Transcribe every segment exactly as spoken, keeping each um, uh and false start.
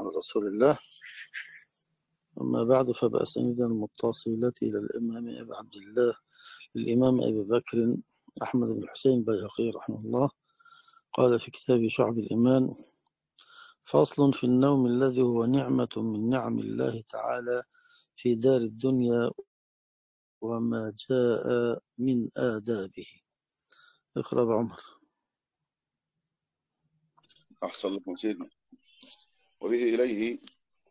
رسول الله. أما بعد، فبأسانيد المتصلة إلى الإمام أبي عبد الله الإمام أبي بكر أحمد بن الحسين البيهقي رحمه الله قال في كتاب شعب الإيمان: فصل في النوم الذي هو نعمة من نعم الله تعالى في دار الدنيا وما جاء من آدابه. اقرأ عمر. أحسن لكم سيدنا. وبه إليه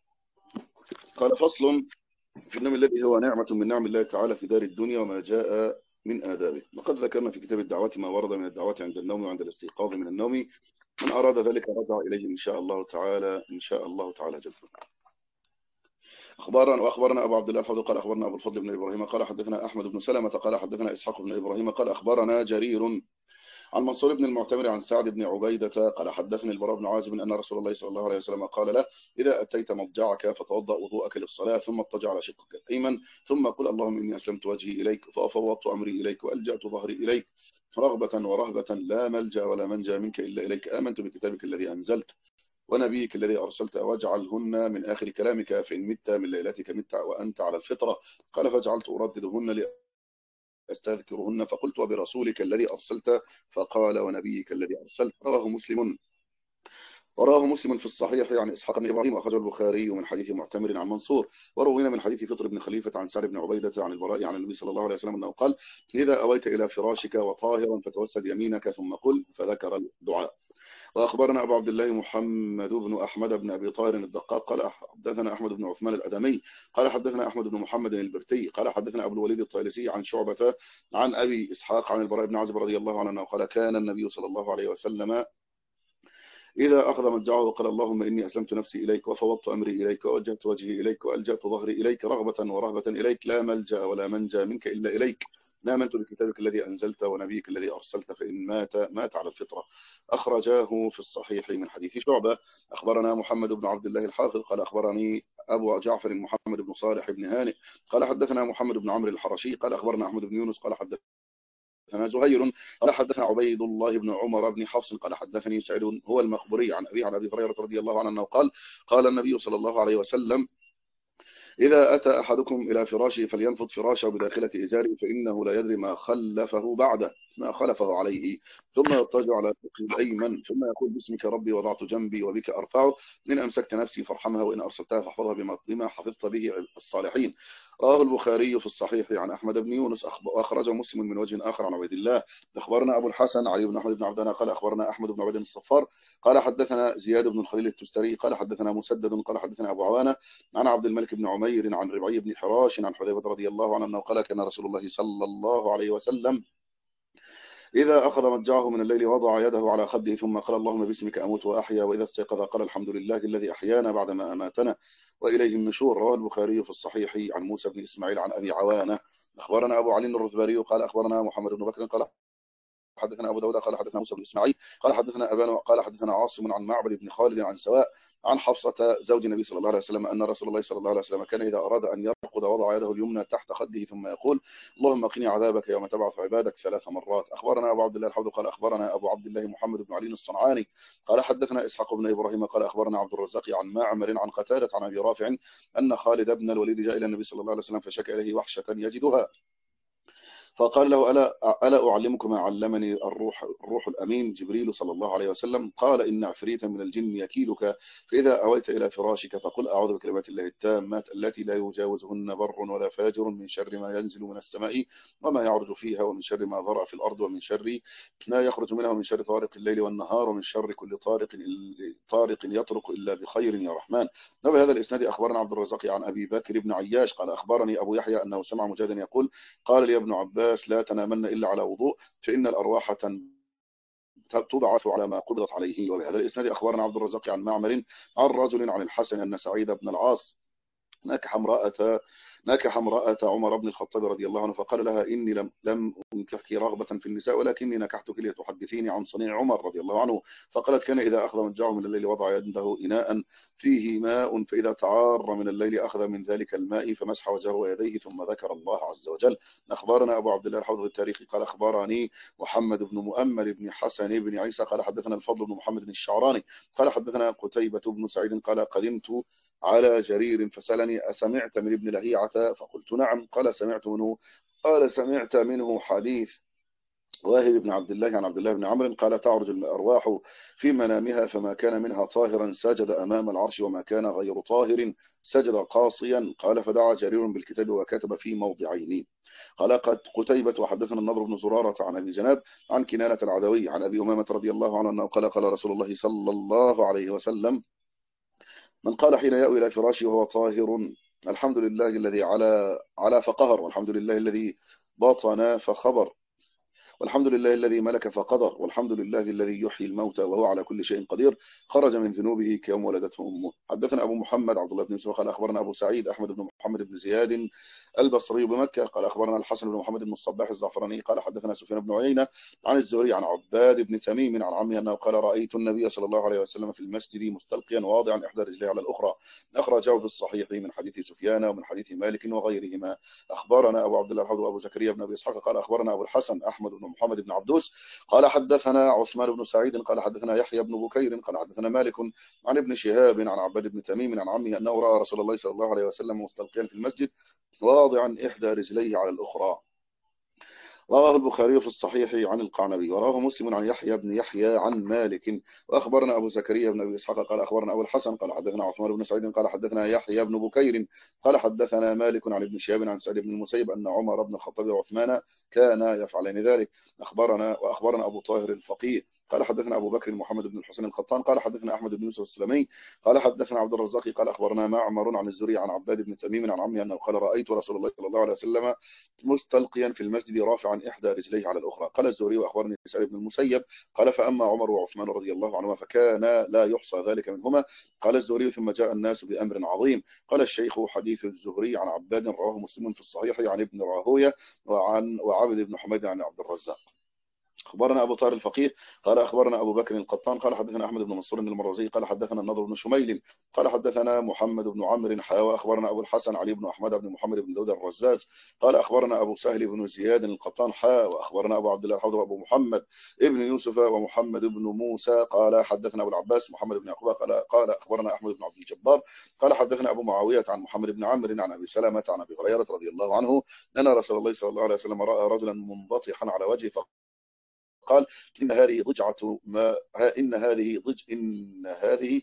قال: فصل في النوم الذي هو نعمة من نعم الله تعالى في دار الدنيا وما جاء من آدابه. وقد ذكرنا في كتاب الدعوات ما ورد من الدعوات عند النوم وعند الاستيقاظ من النوم. من أراد ذلك رجع إليه إن شاء الله تعالى إن شاء الله تعالى جل. أخبارنا وأخبرنا أبو عبد الله الفضل قال أخبرنا أبو الفضل بن إبراهيم قال حدثنا أحمد بن سلمة قال حدثنا إسحاق بن إبراهيم قال أخبرنا جرير عن منصور بن المعتمر عن سعد بن عبيدة قال حدثني البراء بن عازب أن رسول الله صلى الله عليه وسلم قال له: إذا أتيت مضجعك فتوضأ وضوءك للصلاة ثم اضطجع على شقك الأيمن ثم قل: اللهم إني أسلمت وجهي إليك فأفوضت أمري إليك وألجأت ظهري إليك رغبة ورهبة لا ملجأ ولا منجا منك إلا إليك، آمنت بكتابك الذي أنزلت ونبيك الذي أرسلت واجعلهن من آخر كلامك، فإن مت من ليلتك مت وأنت على الفطرة. قال: فجعلت أرددهن أستذكرهن فقلت: وبرسولك الذي أرسلت؟ فقال: ونبيك الذي أرسلت. رواه مسلم وراه مسلم في الصحيح عن إسحاق بن إبراهيم، وأخرجه البخاري من حديث معتمر عن منصور، وروينا من حديث فطر بن خليفة عن سعد بن عبيدة عن البراء عن النبي صلى الله عليه وسلم أنه قال: إذا أويت إلى فراشك وطاهرا فتوسد يمينك ثم قل، فذكر الدعاء. وأخبرنا أبو عبد الله محمد بن أحمد بن أبي طاهر الدقاق قال حدثنا أحمد بن عثمان الأدمي قال حدثنا أحمد بن محمد البرتي قال حدثنا أبو الوليد الطيلسي عن شعبة عن أبي إسحاق عن البراء بن عازب رضي الله عنه قال: كان النبي صلى الله عليه وسلم إذا أخذ مضجعه وقال: اللهم إني أسلمت نفسي إليك وفوضت أمري إليك ووجهت وجهي إليك وألجأت ظهري إليك رغبة ورهبة إليك، لا ملجأ ولا منجا منك إلا إليك، آمنت بكتابك الذي أنزلت ونبيك الذي أرسلت، فإن مات مات على الفطرة. أخرجاه في الصحيح من حديث شعبة. أخبرنا محمد بن عبد الله الحافظ قال أخبرني أبو جعفر محمد بن صالح بن هانئ قال حدثنا محمد بن عمرو الحرشي قال أخبرنا أحمد بن يونس قال حدثنا حدثنا زهير قال حدثنا عبيد الله بن عمر بن حفص قال حدثني سعيد هو المقبري عن أبي عن أبي هريرة رضي الله عنه قال: قال النبي صلى الله عليه وسلم: إذا أتى أحدكم إلى فراشه فلينفض فراشه بداخلة إزاره، فإنه لا يدري ما خلفه بعده ما خلفه عليه، ثم يضطجع على فقه الأيمن ثم يقول: باسمك ربي وضعت جنبي وبك أرفعه، إن أمسكت نفسي فارحمها وإن أرسلتها فاحفظها بما, بما حفظت به الصالحين. رواه البخاري في الصحيح عن أحمد بن يونس وأخرجه مسلم من وجه آخر عن عبيد الله. أخبرنا أبو الحسن علي بن أحمد بن عبدنا قال أخبرنا أحمد بن عبد الصفار قال حدثنا زياد بن الخليل التستري قال حدثنا مسدد قال حدثنا أبو عوانة عن عبد الملك بن عمير عن ربعي بن حراش عن حذيفة رضي الله عنه أنه قال: كان رسول الله صلى الله عليه وسلم إذا أخذ مضجعه من الليل وضع يده على خده ثم قال: اللهم باسمك أموت وأحيا، وإذا استيقظ قال: الحمد لله الذي أحيانا بعدما أماتنا وإليه النشور. رواه البخاري في الصحيح عن موسى بن إسماعيل عن أبي عوانة. أخبرنا أبو علي الرذباري قال أخبرنا محمد بن بكر قال حدثنا أبو داود قال حدثنا موسى بن إسماعيل قال حدثنا أبان قال حدثنا عاصم عن معبد بن خالد عن سواء عن حفصة زوج النبي صلى الله عليه وسلم أن رسول الله صلى الله عليه وسلم كان إذا أراد أن يرقد وضع يده اليمنى تحت خده ثم يقول: اللهم قني عذابك يوم تبعث عبادك ثلاث مرات. أخبرنا أبو عبد الله الحوض قال أخبرنا أبو عبد الله محمد بن علي الصنعاني قال حدثنا إسحاق بن إبراهيم قال أخبرنا عبد الرزاق عن معمر عن قتادة عن أبي رافع أن خالد بن الوليد جاء إلى النبي صلى الله عليه وسلم فشكى إليه وحشة يجدها، فقال له: ألا, ألا أعلمك ما علمني الروح, الروح الأمين جبريل صلى الله عليه وسلم؟ قال: إن عفريتا من الجن يكيدك، فإذا أويت إلى فراشك فقل: أعوذ بكلمات الله التامات التي لا يجاوزهن بر ولا فاجر من شر ما ينزل من السماء وما يعرج فيها، ومن شر ما ذرأ في الأرض، ومن شر ما يخرج منها، ومن شر طارق الليل والنهار، ومن شر كل طارق طارق يطرق إلا بخير يا رحمن. نبي هذا الإسناد أخبرنا عبد الرزاق عن أبي بكر بن عياش قال أخبرني أبو يحيى أنه سمع مجاهدا يقول: قال لي ابن عباس: لا تنامن إلا على وضوء، فإن الأرواح تبعث على ما قبضت عليه. وبهذا الإسناد أخبرنا عبد الرزاق عن معمر عن رجل عن الحسن أن سعيد بن العاص نكح امرأة نكح امرأة عمر بن الخطاب رضي الله عنه فقال لها إني لم لم أنكحك رغبة في النساء ولكني نكحتك لتحدثيني عن صنيع عمر رضي الله عنه. فقالت كان إذا أخذ مضجعه من الليل وضع يده إناء فيه ماء فإذا تعار من الليل أخذ من ذلك الماء فمسح وجهه ويديه ثم ذكر الله عز وجل. أخبرنا أبو عبد الله الحافظ التاريخي قال أخبرني محمد بن مؤمل بن حسن بن عيسى قال حدثنا الفضل بن محمد بن الشعراني قال حدثنا قتيبة بن سعيد قال قدمت على جرير فسألني أسمعت من ابن لهيعة فقلت نعم قال سمعت منه قال سمعت منه حديث واهب بن عبد الله عن عبد الله بن عمرو قال تعرج الأرواح في منامها فما كان منها طاهرا سجد أمام العرش وما كان غير طاهر سجد قاصيا. قال فدعا جرير بالكتاب وكتب في موضعين. قال قد قتيبة وحدثنا النضر بن زرارة عن أبي جناب عن كنانة العدوي عن أبي أمامة رضي الله عنه أنه قال قال رسول الله صلى الله عليه وسلم من قال حين يأوي إلى فراشه وهو طاهر الحمد لله الذي على على فقهر والحمد لله الذي بطن فخبر والحمد لله الذي ملك فقدر والحمد لله الذي يحيي الموتى وهو على كل شيء قدير خرج من ذنوبه كيوم ولدته أمه. حدثنا أبو محمد عبد الله بن يوسف قال أخبرنا أبو سعيد أحمد بن محمد بن زياد البصري بمكة قال أخبرنا الحسن بن محمد بن الصباح الزعفراني قال حدثنا سفيان بن عيينة عن الزهري عن عباد بن تميم عن عمه أنه قال رأيت النبي صلى الله عليه وسلم في المسجد مستلقيا واضعا إحدى رجليه على الأخرى. أخرجه في الصحيح من حديث سفيان ومن حديث مالك وغيرهما. أخبرنا أبو عبد الله الحافظ أبو زكريا بن أبي إسحاق قال أخبرنا أبو الحسن أحمد بن محمد بن عبدوس قال حدثنا عثمان بن سعيد قال حدثنا يحيى بن بكير قال حدثنا مالك عن ابن شهاب عن عباد بن تميم عن عمه أنه رأى رسول الله صلى الله عليه وسلم مستلقيا في المسجد واضعا إحدى رجليه على الأخرى. رواه البخاري في الصحيح عن القعنبي وراه مسلم عن يحيى بن يحيى عن مالك. وأخبرنا أبو زكريا بن أبي إسحاق قال أخبرنا أبو الحسن قال حدثنا عثمان بن سعيد قال حدثنا يحيى بن بكير قال حدثنا مالك عن ابن شهاب عن سعيد بن المسيب أن عمر بن الخطاب وعثمان كانا يفعلان ذلك. أخبرنا وأخبرنا أبو طاهر الفقيه قال حدثنا أبو بكر محمد بن الحسن القطان قال حدثنا أحمد بن يوسف السلمي قال حدثنا عبد الرزاق قال أخبرنا معمر عن الزهري عن عباد بن تميم عن عمه أنه قال رأيت رسول الله صلى الله عليه وسلم مستلقيا في المسجد رافعا إحدى رجليه على الأخرى. قال الزهري وأخبرني سعيد بن المسيب قال فأما عمر وعثمان رضي الله عنهما فكان لا يحصى ذلك منهما. قال الزهري ثم جاء الناس بأمر عظيم. قال الشيخ حديث الزهري عن عباد رواه مسلم في الصحيح عن ابن راهويه وعن وعبد بن حميد عن عبد الرزاق. أخبرنا أبو طاهر الفقيه قال أخبرنا أبو بكر القطان قال حدثنا أحمد بن منصور المروزي قال حدثنا النضر بن شميل قال حدثنا محمد بن عمرو حاوى أخبرنا أبو الحسن علي بن أحمد بن محمد بن داود الرزاز قال أخبرنا أبو سهل بن زياد القطان حاوى وأخبرنا أبو عبد الله الحوض وأبو محمد ابن يوسف ومحمد بن موسى قال حدثنا أبو العباس محمد بن يعقوب قال قال أخبرنا أحمد بن عبد الجبار قال حدثنا أبو معاوية عن محمد بن عمرو عن أبي سلمة عن أبي هريرة رضي الله عنه أن رسول الله صلى الله عليه وسلم رأى رجلا منبطحا على وجهه قال إن هذه ضجعة ما إن هذه ضج إن هذه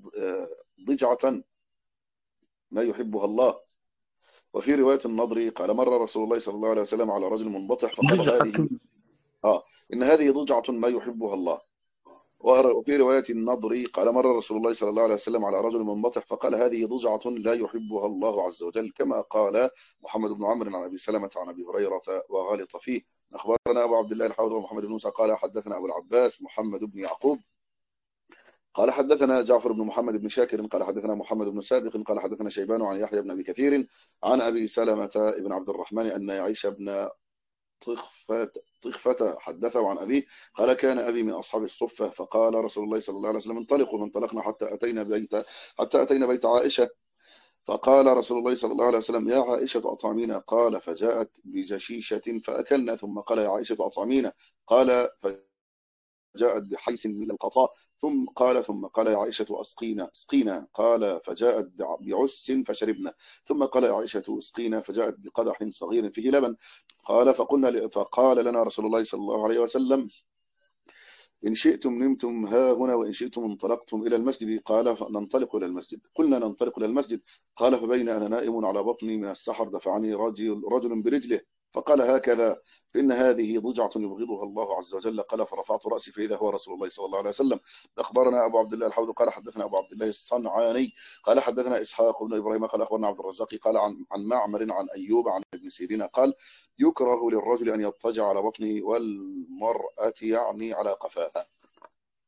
ضجعة ما يحبها الله. وفي رواية النضر قال مر رسول الله صلى الله عليه وسلم على رجل منبطح فقال هذه آه إن هذه ضجعة ما يحبها الله. وفي رواية النضر قال مر رسول الله صلى الله عليه وسلم على رجل منبطح فقال هذه ضجعة لا يحبها الله عز وجل كما قال محمد بن عمرو عن أبي سلمة عن أبي هريرة وغالط فيه. أخبرنا أبو عبد الله الحوض ومحمد بن موسى قال حدثنا أبو العباس محمد بن يعقوب قال حدثنا جعفر بن محمد بن شاكر قال حدثنا محمد بن سابق قال حدثنا شيبان عن يحيى بن أبي كثير عن أبي سلمة بن عبد الرحمن أن يعيش بن طخفة طخفة حدثه عن أبيه قال كان أبي من أصحاب الصفة فقال رسول الله صلى الله عليه وسلم انطلقوا فانطلقنا حتى أتينا بيت حتى أتينا بيت عائشة فقال رسول الله صلى الله عليه وسلم يا عائشة أطعمينا قال فجاءت بجشيشة فأكلنا ثم قال يا عائشة أطعمينا قال فجاءت بحيث من القطاء ثم قال ثم قال يا عائشة أسقينا اسقينا قال فجاءت بعس فشربنا ثم قال يا عائشة اسقينا فجاءت بقدح صغير فيه لبن قال فقلنا فقال لنا رسول الله صلى الله عليه وسلم إن شئتم نمتم ها هنا وإن شئتم انطلقتم إلى المسجد قال فننطلق إلى المسجد قلنا ننطلق إلى المسجد قال فبين أنا نائم على بطني من السحر دفعني رجل, رجل برجله فقال هكذا فإن هذه ضجعة يبغضها الله عز وجل قال فرفعت رأسي فإذا هو رسول الله صلى الله عليه وسلم. أخبرنا أبو عبد الله الحوض قال حدثنا أبو عبد الله الصنعاني قال حدثنا إسحاق بن إبراهيم قال أخبرنا عبد الرزاق قال عن, عن معمر عن أيوب عن ابن سيرين قال يكره للرجل أن يضطجع على بطنه والمرأة يعني على قفاها.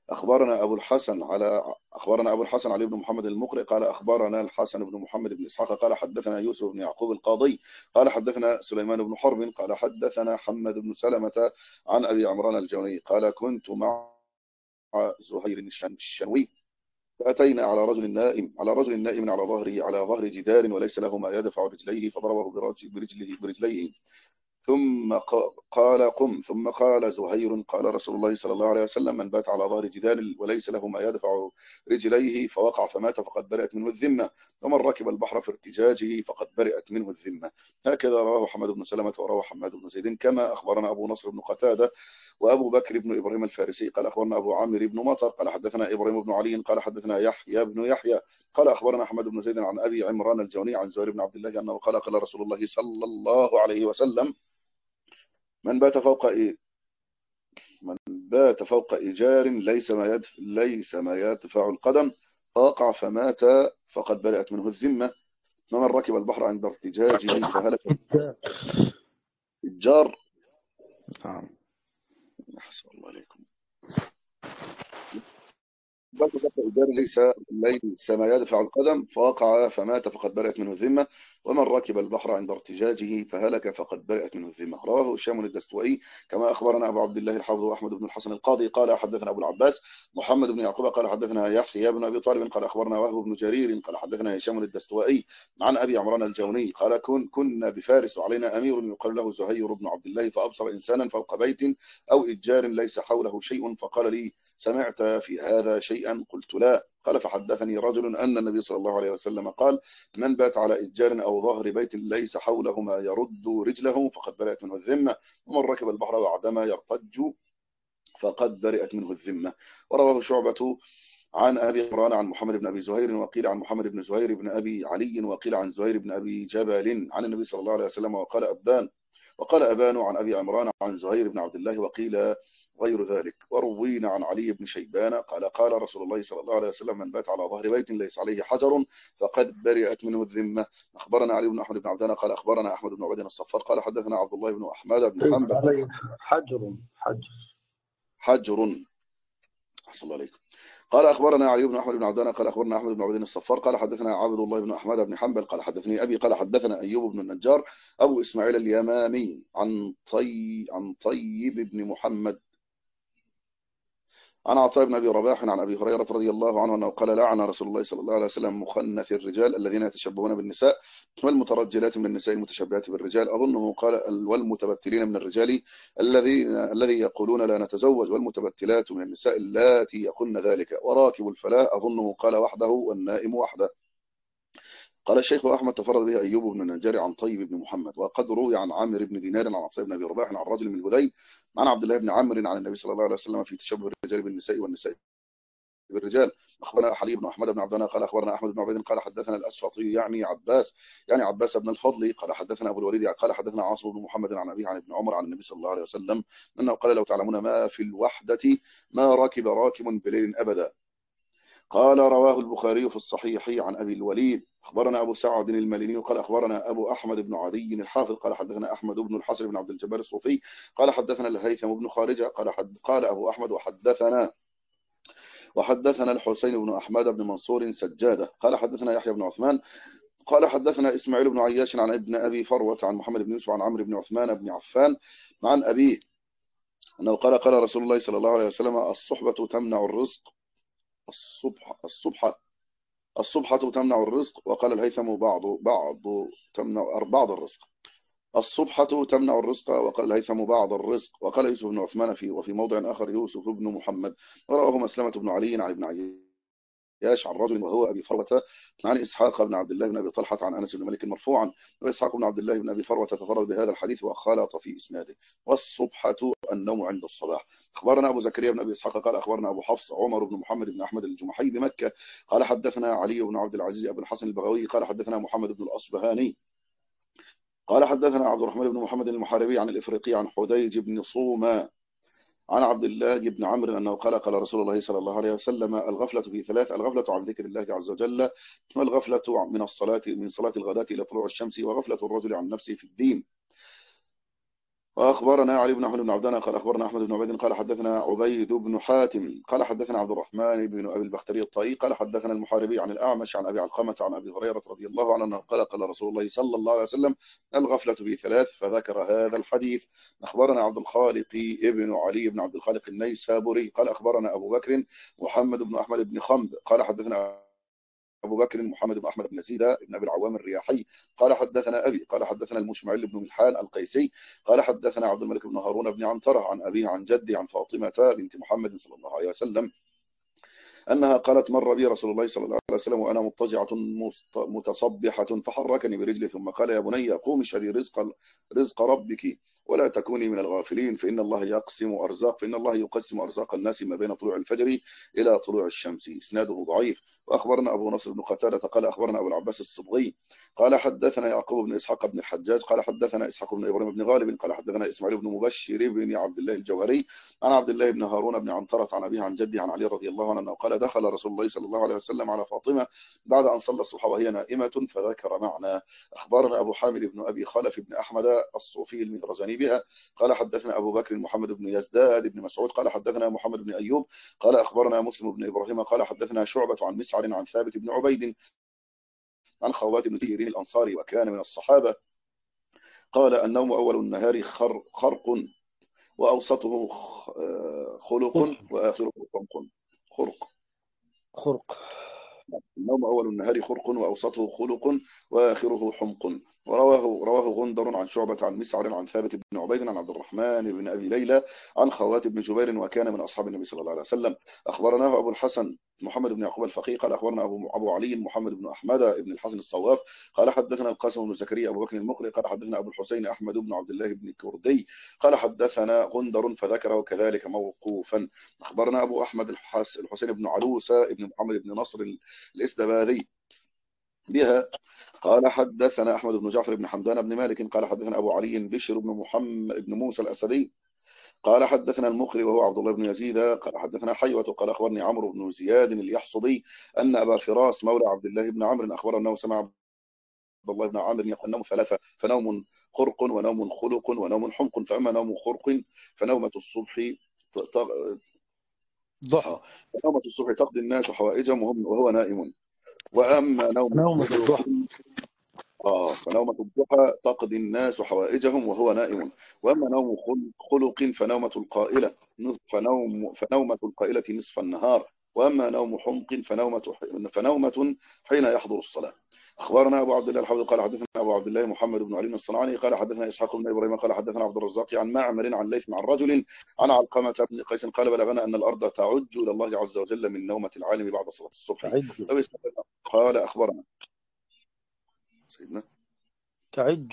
أخبرنا أبو الحسن على أخبرنا أبو الحسن علي بن محمد المقرئ قال أخبرنا الحسن بن محمد بن إسحاق قال حدثنا يوسف بن يعقوب القاضي قال حدثنا سليمان بن حرب قال حدثنا حمد بن سلمة عن أبي عمران الجوني قال كنت مع زهير الشنوي فأتينا على رجل نائم على رجل نائم على ظهره على ظهر جدار وليس له ما يدفع رجليه فضربه برجله برجليه ثم قال قم ثم قال زهير قال رسول الله صلى الله عليه وسلم من بات على ظهر جدار وليس له ما يدفع رجليه فوقع فمات فقد برئت منه الذمة ومن ركب البحر في ارتجاجه فقد برئت منه الذمة. هكذا رواه حماد بن سلمة ورواه حماد بن زيد كما أخبرنا أبو نصر بن قتادة وأبو بكر بن إبراهيم الفارسي قال أخبرنا أبو عامر بن مطر قال حدثنا إبراهيم بن علي قال حدثنا يحيى بن يحيى قال أخبرنا حماد بن زيد عن أبي عمران الجوني عن زهير بن عبد الله أنه قال قال رسول الله صلى الله عليه وسلم من بات فوق إيه؟ من بات فوق إيجار ليس ما يدفع ليس ما يدفع القدم فوقع فمات فقد برئت منه الذمة ومن ركب البحر عند ارتجاجه فهلك. الجار نعم. أحسن الله عليكم. بات فوق إيجار ليس ليس ما يدفع القدم فوقع فمات فقد برئت منه الذمة ومن ركب البحر عند ارتجاجه فهلك فقد برئت منه الذمة. رواه هشام الدستوائي كما أخبرنا أبو عبد الله الحافظ أحمد بن الحسن القاضي قال حدثنا أبو العباس محمد بن يعقوب قال حدثنا يحيى بن أبي طالب قال أخبرنا وهب بن جرير قال حدثنا هشام الدستوائي عن أبي عمران الجوني قال كن كنا بفارس وعلينا أمير يقال له زهير بن عبد الله فأبصر إنسانا فوق بيت أو إتجار ليس حوله شيء فقال لي سمعت في هذا شيئا قلت لا قال فحدثني رجل أن النبي صلى الله عليه وسلم قال من بات على إتجار أو ظهر بيت ليس حوله ما يرد رجله فقد برئت منه الذمة ومن ركب البحر بعدما يرتج فقد برئت منه الذمة. ورواه شعبة عن أبي عمران عن محمد بن أبي زهير وقيل عن محمد بن زهير بن أبي علي وقيل عن زهير بن أبي جبل عن النبي صلى الله عليه وسلم وقال أبان وقال أبان عن أبي عمران عن زهير بن عبد الله وقيل غير ذلك. وروينا عن علي بن شيبان قال قال رسول الله صلى الله عليه وسلم من بات على ظهر بيت ليس عليه حجر فقد برئت منه الذمة. أخبرنا علي بن أحمد بن عبدان قال أخبرنا أحمد بن عبيد الصفار قال حدثنا عبد الله بن أحمد بن حنبل عليه حجر حجر حجر أحسن الله عليكم. قال أخبرنا علي بن أحمد بن عبدان قال أخبرنا أحمد بن عبيد الصفار قال حدثنا عبد الله بن أحمد بن حنبل قال حدثني أبي قال حدثنا أيوب بن النجار أبو إسماعيل اليمامي عن طي عن طيب بن محمد عن عطاء بن أبي رباح عن أبي هريرة رضي الله عنه أنه قال لعن رسول الله صلى الله عليه وسلم مخنث الرجال الذين يتشبهون بالنساء والمترجلات من النساء المتشبهات بالرجال أظنه قال والمتبتلين من الرجال الذين الذي يقولون لا نتزوج والمتبتلات من النساء اللاتي يقولن ذلك وراكب الفلاة أظنه قال وحده والنائم وحده. قال الشيخ أحمد تفرد به أيوب بن النجار عن طيب بن محمد وقد روي عن عامر بن دينار عن عطاء بن أبي رباح عن رجل من هذيل عن عبد الله بن عمرو عن النبي صلى الله عليه وسلم في تشبه الرجال بالنساء والنساء بالرجال. أخبرنا حليم بن أحمد بن عبدنا قال أخبرنا أحمد بن عبيد قال حدثنا الأسفطي يعني عباس يعني عباس بن الفضل قال حدثنا أبو الوليد قال حدثنا عاصم بن محمد عن أبيه عن ابن عمر عن النبي صلى الله عليه وسلم أنه قال لو تعلمون ما في الوحدة ما راكب راكب بليل أبدا. قال رواه البخاري في الصحيح عن أبي الوليد أخبرنا أبو سعد الماليني قال أخبرنا أبو أحمد بن عدي الحافظ قال حدثنا أحمد بن الحسن بن عبد الجبار الصوفي قال حدثنا الهيثم بن خارجة قال حد قال أبو أحمد وحدثنا وحدثنا الحسين بن أحمد بن منصور سجادة قال حدثنا يحيى بن عثمان قال حدثنا إسماعيل بن عياش عن ابن أبي فروة عن محمد بن يوسف عن عمرو بن عثمان بن عفان عن أبيه أنه قال قال رسول الله صلى الله عليه وسلم الصحبة تمنع الرزق الصبح الصبح الصبحة تمنع الرزق وقال الهيثم بعض بعض تمنع بعض الرزق الصبحة تمنع الرزق وقال الهيثم بعض الرزق وقال يوسف بن عثمان في وفي موضع آخر يوسف بن محمد ورواه مسلمة بن علي عن ابن عياش عن رجل وهو أبي فروة عن إسحاق بن عبد الله بن أبي طلحة عن أنس بن مالك مرفوعا وإسحاق بن عبد الله بن أبي فروة تفرد بهذا الحديث وخالط في إسناده. والصبحة النوم عند الصباح. أخبرنا أبو زكريا بن أبي إسحاق قال أخبرنا أبو حفص عمر بن محمد بن أحمد الجمحي بمكة قال حدثنا علي بن عبد العزيز أبو الحسن البغوي قال حدثنا محمد بن الأصبهاني قال حدثنا عبد الرحمن بن محمد المحاربي عن الإفريقي عن حديج بن صومة عن عبد الله بن عمرو أنه قال قال رسول الله صلى الله عليه وسلم الغفلة في ثلاث الغفلة عن ذكر الله عز وجل والغفلة من الصلاة من صلاة الغداة إلى طلوع الشمس وغفلة الرجل عن نفسه في الدين وأخبرنا علي بن أحمد بن عبدنا قال أخبرنا أحمد بن عبيد قال حدثنا عبيد بن حاتم قال حدثنا عبد الرحمن بن أبي البختري الطائي قال حدثنا المحاربي عن الأعمش عن أبي علقمة عن أبي هريرة رضي الله عنه قال قال رسول الله صلى الله عليه وسلم الغفلة في ثلاث فذكر هذا الحديث. أخبرنا عبد الخالق ابن علي بن عبد الخالق النيسابوري قال أخبرنا أبو بكر محمد بن أحمد بن خمد قال حدثنا أبو بكر محمد بن أحمد بن زيد بن أبي العوام الرياحي قال حدثنا أبي قال حدثنا المشمعل بن ملحان القيسي قال حدثنا عبد الملك بن هارون بن عنترة عن أبيه عن جدي عن فاطمة بنت محمد صلى الله عليه وسلم أنها قالت مر بي رسول الله صلى الله عليه وسلم وأنا مضطجعة متصبحة فحركني برجلي ثم قال يا بني قومي اشهدي رزق رزق ربك ولا تكوني من الغافلين فإن الله يقسم أرزاق فإن الله يقسم أرزاق الناس ما بين طلوع الفجر إلى طلوع الشمس. إسناده ضعيف. وأخبرنا أبو نصر بن قتادة قال أخبرنا أبو العباس الصبغي قال حدثنا يعقوب بن إسحاق بن الحجاج قال حدثنا إسحاق بن إبراهيم بن غالب قال حدثنا إسماعيل بن مبشر بن عبد الله الجوهري عن عبد الله بن هارون بن عنترة عن أبيه عن جدي عن علي رضي الله عنه قال دخل رسول الله صلى الله عليه وسلم على فاطمة بعد أن صلى الصبح وهي نائمة فذكر معنا. أخبرنا أبو حامد بن أبي خلف بن أحمد الصوفي المدرزاني بها قال حدثنا أبو بكر محمد بن يزداد بن مسعود قال حدثنا محمد بن أيوب قال أخبرنا مسلم بن إبراهيم قال حدثنا شعبة عن مسعر عن ثابت بن عبيد عن خوات بن تيرين الأنصاري وكان من الصحابة قال النوم أول النهار خر خرق وأوسطه خلق وآخره خرق خرق خرق النوم أول النهار خرق وأوسطه خلق وآخره حمق. ورواه رواه غندر عن شعبة عن مسعر عن ثابت بن عبيد عن عبد الرحمن بن أبي ليلى عن خوات بن جبير وكان من أصحاب النبي صلى الله عليه وسلم. أخبرناه أبو الحسن محمد بن يعقوب الفقيه قال أخبرنا أبو أبو علي محمد بن أحمد بن الحسن الصواف قال حدثنا القاسم بن زكريا أبو بكر المقري قال حدثنا أبو الحسين أحمد بن عبد الله بن كردي قال حدثنا غندر فذكره كذلك موقوفا. أخبرنا أبو أحمد الحسين بن علوسة بن محمد بن نصر الإسدباذي بها قال حدثنا أحمد بن جعفر بن حمدان بن مالك قال حدثنا أبو علي بشر بن محمد بن موسى الأسدي قال حدثنا المقري وهو عبد الله بن يزيد قال حدثنا حيوة قال أخبرني عمرو بن زياد اليحصبي أن أبا فراس مولى عبد الله بن عمرو أخبر أنه سمع عبد الله بن عامر يقول النوم ثلاثة فنوم خرق ونوم خلق ونوم حمق فأما نوم خرق فنومة الصبح ضحى فنومة الصبح تقضي الناس حوائجهم وهو نائم وأما نوم نوم الضحى آه فنومة الضحى تقضي الناس حوائجهم وهو نائم. وأما نوم خلق فنومة القائلة فنوم فنومة القائلة نصف النهار. وأما نوم حمق فنومة فنومة حين يحضر الصلاة. أخبرنا أبو عبد الله الحوضي قال حدثنا أبو عبد الله محمد بن علي الصنعاني قال حدثنا إسحاق بن إبراهيم قال حدثنا عبد الرزاق عن معمر عن ليث عن رجل عن علقمة بن قيس قال بلغنا أن الأرض تعج إلى الله عز وجل من نومة العالم بعد صلاة الصبح. قال أخبرنا سيدنا تعج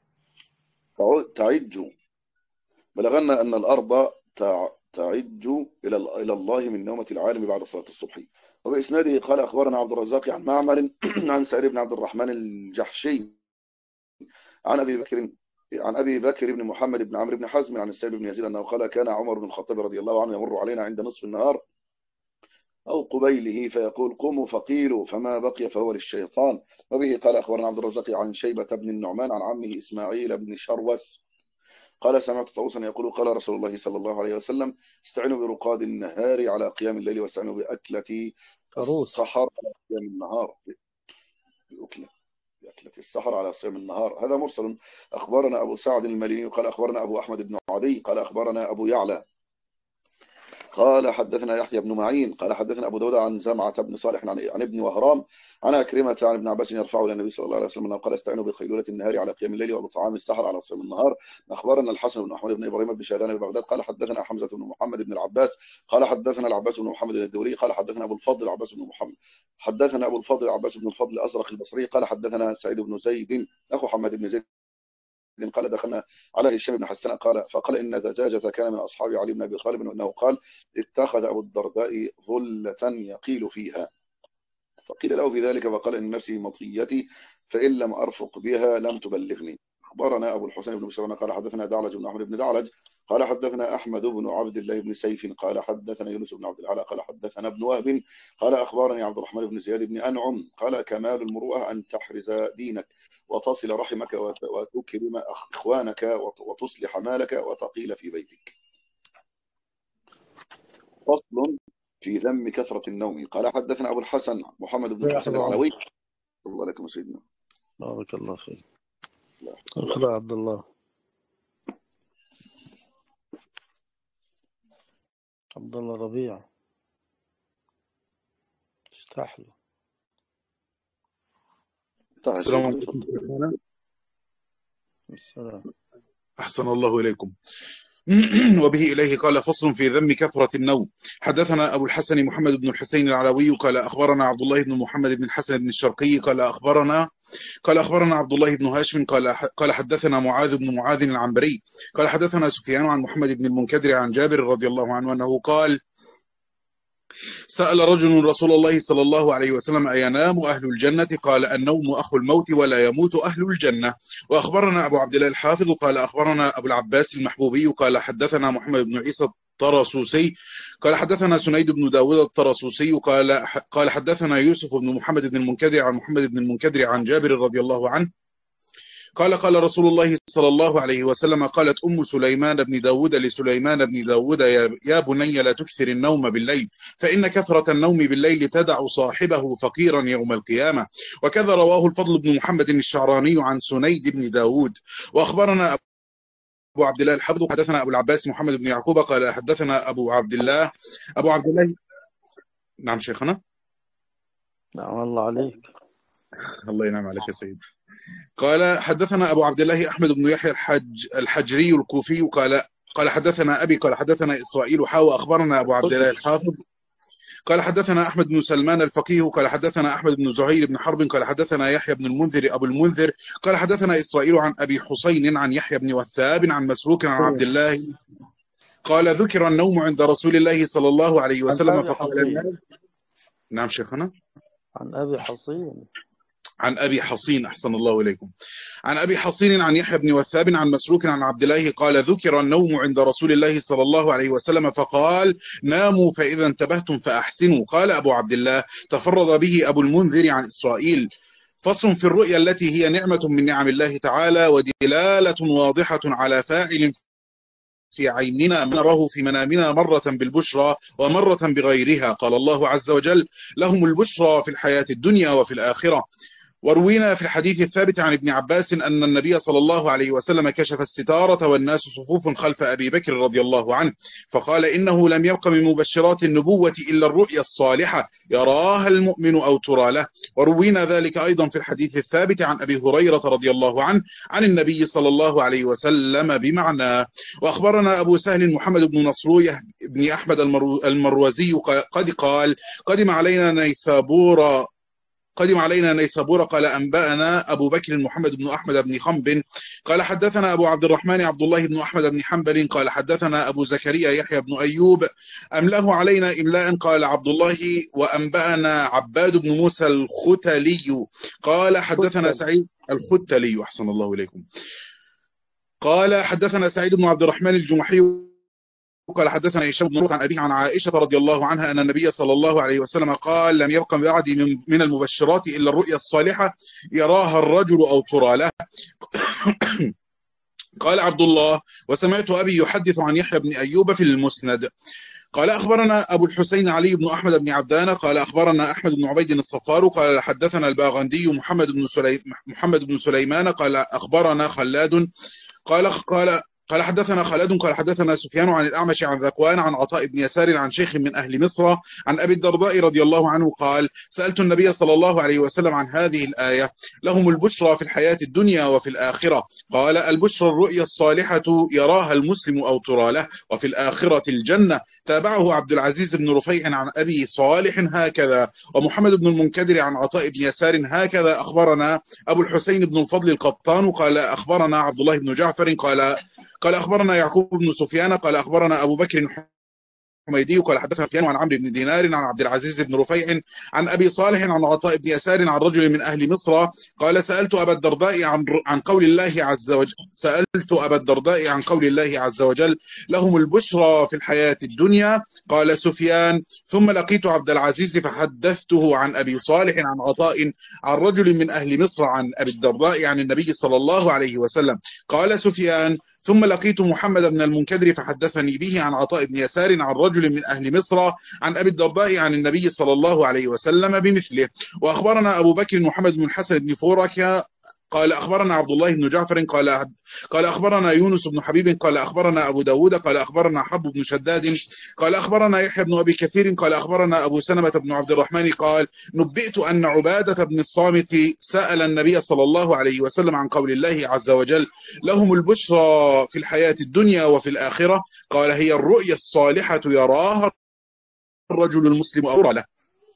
تعج بلغنا أن الأرض تعج إلى إلى الله من نومة العالم بعد صلاة الصبح. وبإسناده قال أخبرنا عبد الرزاق عن معمر عن سعيد بن عبد الرحمن الجحشي عن أبي بكر عن أبي بكر بن محمد بن عمرو بن حزم عن السائب بن يزيد أنه قال كان عمر بن الخطاب رضي الله عنه يمر علينا عند نصف النهار أو قبيله فيقول قوموا فقيلوا فما بقي فهو للشيطان. وبه قال أخبرنا عبد الرزاق عن شيبة بن النعمان عن عمه إسماعيل بن شروث قال سمعت طاووسا يقول قال رسول الله صلى الله عليه وسلم استعينوا برقاد النهار على قيام الليل واستعينوا بأكلة السحر على قيام النهار بأكلة بأكلة السحر على صيام النهار. هذا مرسل. أخبرنا أبو سعد الماليني قال أخبرنا أبو أحمد بن عدي قال أخبرنا أبو يعلى قال حدثنا يحيى بن معين قال حدثنا أبو داود عن زمعة بن صالح عن ابن وهرام عن أكرمة عن ابن عباس يرفعه إلى النبي صلى الله عليه وسلم قال استعينوا بخيلولة النهار على قيام الليل وبطعام السحر على صيام النهار. أخبرنا الحسن بن أحمد بن إبراهيم بن شاذان ببغداد قال حدثنا حمزة بن محمد بن العباس قال حدثنا العباس بن محمد الدوري قال حدثنا أبو الفضل العباس بن محمد حدثنا أبو الفضل العباس بن الفضل الأزرق البصري قال حدثنا سعيد بن زيد أخو حماد بن زيد قال دخلنا على هشام بن حسان قال فقال إن دجاجة كان من أصحاب علي بن أبي طالب وأنه قال اتخذ أبو الدرداء ظلة يقيل فيها فقيل له في ذلك فقال إن نفسي مطيتي فإن لم أرفق بها لم تبلغني. أخبرنا أبو الحسين بن مسلم قال حدثنا دعلج بن أحمد بن دعلج قال حدثنا أحمد بن عبد الله بن سيف قال حدثنا يونس بن عبد الأعلى قال حدثنا ابن وهب قال أخبرني عبد الرحمن بن زياد بن أنعم قال كمال المروءة أن تحرز دينك وتصل رحمك وتكرم إخوانك وتصلح مالك وتقيل في بيتك. فصل في ذم كثرة النوم. قال حدثنا أبو الحسن محمد بن الحسن العلوي. الله عليكم سيدنا. بارك الله فيك. اخلع عبد الله. عبد الله ربيع استحلو. السلام عليكم. السلام. أحسن الله إليكم. وبه إليه قال فصل في ذم كثرة النوم. حدثنا أبو الحسن محمد بن الحسين العلوي قال أخبرنا عبد الله بن محمد بن الحسن بن الشرقي قال أخبرنا قال أخبرنا عبد الله بن هاشم قال قال حدثنا معاذ بن معاذ العنبري قال حدثنا سفيان عن محمد بن المنكدر عن جابر رضي الله عنه أنه قال سأل رجل رسول الله صلى الله عليه وسلم أينام أهل الجنة؟ قال النوم أخو الموت ولا يموت أهل الجنة. وأخبرنا أبو عبد الله الحافظ قال أخبرنا أبو العباس المحبوبي قال حدثنا محمد بن عيسى الطرسوسي قال حدثنا سنيد بن داود الطرسوسي قال قال حدثنا يوسف بن محمد بن المنكدر عن محمد بن المنكدر عن جابر رضي الله عنه قال قال رسول الله صلى الله عليه وسلم قالت أم سليمان بن داود لسليمان بن داود يا بني لا تكثر النوم بالليل فإن كثرة النوم بالليل تدع صاحبه فقيرا يوم القيامة. وكذا رواه الفضل بن محمد الشعراني عن سنيد بن داود. وأخبرنا أبو عبد الله الحافظ حدثنا أبو العباس محمد بن يعقوب قال حدثنا أبو عبد الله أبو عبد الله. نعم شيخنا. نعم الله عليك. الله ينعم عليك يا سيد. قال حدثنا أبو عبد الله أحمد بن يحيى الحج الحجري الكوفي قال قال حدثنا أبي قال حدثنا إسرائيل حاوى أخبرنا أبو عبد الله الحافظ قال حدثنا أحمد بن سلمان الفقيه قال حدثنا أحمد بن زهير بن حرب قال حدثنا يحيى بن المنذر أبو المنذر قال حدثنا إسرائيل عن أبي حسين عن يحيى بن وثاب عن مسروق عن عبد الله قال ذكر النوم عند رسول الله صلى الله عليه وسلم فقال نعم شيخنا. عن أبي حصين عن أبي حصين أحسن الله إليكم. عن أبي حصين عن يحيى بن وثاب عن مسروق عن عبد الله قال ذكر النوم عند رسول الله صلى الله عليه وسلم فقال ناموا فإذا انتبهتم فأحسنوا. قال أبو عبد الله تفرد به أبو المنذر عن إسرائيل. فصل في الرؤيا التي هي نعمة من نعم الله تعالى ودلالة واضحة على فاعل في عيننا نراه في منامنا مرة بالبشرى ومرة بغيرها. قال الله عز وجل لهم البشرى في الحياة الدنيا وفي الآخرة. وروينا في الحديث الثابت عن ابن عباس أن النبي صلى الله عليه وسلم كشف الستارة والناس صفوف خلف أبي بكر رضي الله عنه فقال إنه لم يبق من مبشرات النبوة إلا الرؤيا الصالحة يراها المؤمن أو ترى له. وروينا ذلك أيضا في الحديث الثابت عن أبي هريرة رضي الله عنه عن النبي صلى الله عليه وسلم بمعنى. وأخبرنا أبو سهل محمد بن نصرويه بن أحمد المروزي قد قال قدم علينا نيسابور قدم علينا نيسابور قال أنبأنا أبو بكر محمد بن أحمد بن خنب قال حدثنا أبو عبد الرحمن عبد الله بن أحمد بن حنبل قال حدثنا أبو زكريا يحيى بن أيوب أمله علينا إملاء قال عبد الله وأنبأنا عباد بن موسى الختلي قال حدثنا سعيد الختلي أحسن الله إليكم قال حدثنا سعيد بن عبد الرحمن الجمحي قال حدثنا هشام بن عن أبيه عن عائشة رضي الله عنها أن النبي صلى الله عليه وسلم قال لم يبق بعد من المبشرات إلا الرؤيا الصالحة يراها الرجل أو ترى له. قال عبد الله وسمعت أبي يحدث عن يحيى بن أيوب في المسند. قال أخبرنا أبو الحسين علي بن أحمد بن عبدان قال أخبرنا أحمد بن عبيد الصفار قال حدثنا الباغندي محمد بن سلي... محمد بن سليمان قال أخبرنا خلاد قال قال قال حدثنا خالد قال حدثنا سفيان عن الأعمش عن ذكوان عن عطاء بن يسار عن شيخ من أهل مصر عن أبي الدرداء رضي الله عنه قال سألت النبي صلى الله عليه وسلم عن هذه الآية لهم البشرى في الحياة الدنيا وفي الآخرة قال البشرى الرؤيا الصالحة يراها المسلم أو ترى له وفي الآخرة الجنة. تابعه عبد العزيز بن رفيع عن أبي صالح هكذا ومحمد بن المنكدر عن عطاء بن يسار هكذا. أخبرنا أبو الحسين بن الفضل القطان قال أخبرنا عبد الله بن جعفر قال قال أخبرنا يعقوب بن سفيان قال أخبرنا أبو بكر الحميدي قال حدثنا سفيان عن عمرو بن دينار عن عبد العزيز بن رفيع عن أبي صالح عن عطاء بن يسار عن رجل من أهل مصر قال سألت أبا الدرداء عن عن قول الله عز وجل سألت أبا الدرداء عن قول الله عز وجل لهم البشرى في الحياة الدنيا. قال سفيان ثم لقيت عبد العزيز فحدثته عن أبي صالح عن عطاء عن رجل من أهل مصر عن أبي الدرداء عن النبي صلى الله عليه وسلم. قال سفيان ثم لقيت محمد بن المنكدر فحدثني به عن عطاء بن يسار عن رجل من أهل مصر عن أبي الدرداء عن النبي صلى الله عليه وسلم بمثله. وأخبرنا أبو بكر محمد بن الحسن بن فورك قال أخبرنا عبد الله بن جعفر قال قال أخبرنا يونس بن حبيب قال أخبرنا أبو داود قال أخبرنا حب بن شداد قال أخبرنا يحيى بن أبي كثير قال أخبرنا أبو سلمة بن عبد الرحمن قال نبئت أن عبادة بن الصامت سأل النبي صلى الله عليه وسلم عن قول الله عز وجل لهم البشرى في الحياة الدنيا وفي الآخرة. قال هي الرؤيا الصالحة يراها الرجل المسلم أو له.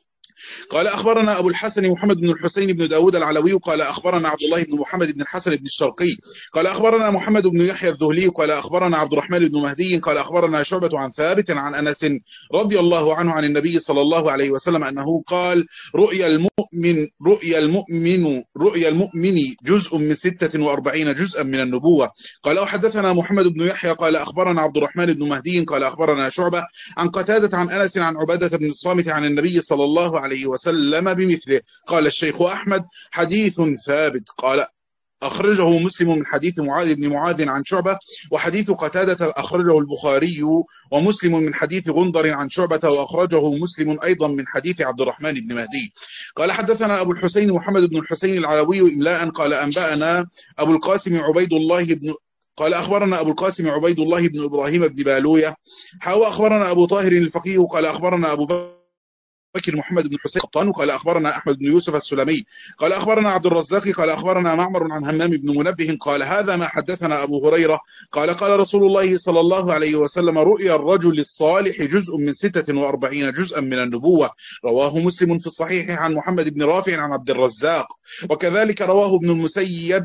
قال أخبرنا أبو الحسن محمد بن الحسين بن داود العلوي قال أخبرنا عبد الله بن محمد بن الحسن بن الشرقي قال أخبرنا محمد بن يحيى الذهلي قال أخبرنا عبد الرحمن بن مهدي قال أخبرنا شعبة عن ثابت عن أنس رضي الله عنه عن النبي صلى الله عليه وسلم أنه قال رؤيا المؤمن رؤيا المؤمن رؤيا المؤمن جزء من ستة وأربعين جزءا من النبوة. قال وحدثنا محمد بن يحيى قال أخبرنا عبد الرحمن بن مهدي قال أخبرنا شعبة عن قتادة عن أنس عن عبادة بن الصامت عن النبي صلى الله عليه وسلم بمثله. قال الشيخ أحمد حديث ثابت. قال أخرجه مسلم من حديث معاذ بن معاذ عن شعبة وحديث قتادة أخرجه البخاري ومسلم من حديث غندر عن شعبة وأخرجه مسلم أيضا من حديث عبد الرحمن بن مهدي. قال حدثنا أبو الحسين محمد بن الحسين العلوي إملاء قال أنبأنا أبو القاسم عبيد الله بن قال أخبرنا أبو القاسم عبيد الله بن إبراهيم بن بالوية حاو أخبرنا أبو طاهر الفقيه قال أخبرنا أبو بكر محمد بن حسين القطان قال أخبرنا أحمد بن يوسف السلمي قال أخبرنا عبد الرزاق قال أخبرنا معمر عن همام بن منبه قال هذا ما حدثنا أبو هريرة قال قال رسول الله صلى الله عليه وسلم رؤيا الرجل الصالح جزء من ستة وأربعين جزءا من النبوة. رواه مسلم في الصحيح عن محمد بن رافع عن عبد الرزاق وكذلك رواه ابن المسيب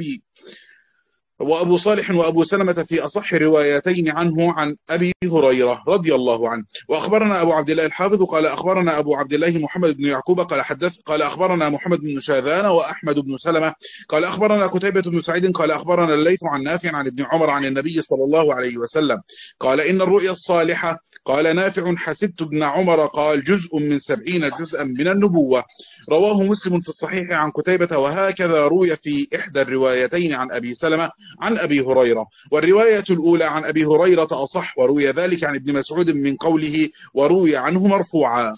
وأبو صالح وأبو سلمة في أصح روايتين عنه عن أبي هريرة رضي الله عنه. وأخبرنا أبو عبد الله الحافظ قال أخبرنا أبو عبد الله محمد بن يعقوب قال حدث قال أخبرنا محمد بن شاذان وأحمد بن سلمة قال أخبرنا كتيبة بن سعيد قال أخبرنا الليث عن نافع عن ابن عمر عن النبي صلى الله عليه وسلم قال إن الرؤيا الصالحة قال نافع حسبت ابن عمر قال جزء من سبعين جزءا من النبوة. رواه مسلم في الصحيح عن كتيبة وهكذا روي في إحدى الروايتين عن أبي سلمة عن أبي هريرة والرواية الأولى عن أبي هريرة أصح وروي ذلك عن ابن مسعود من قوله وروي عنه مرفوعا.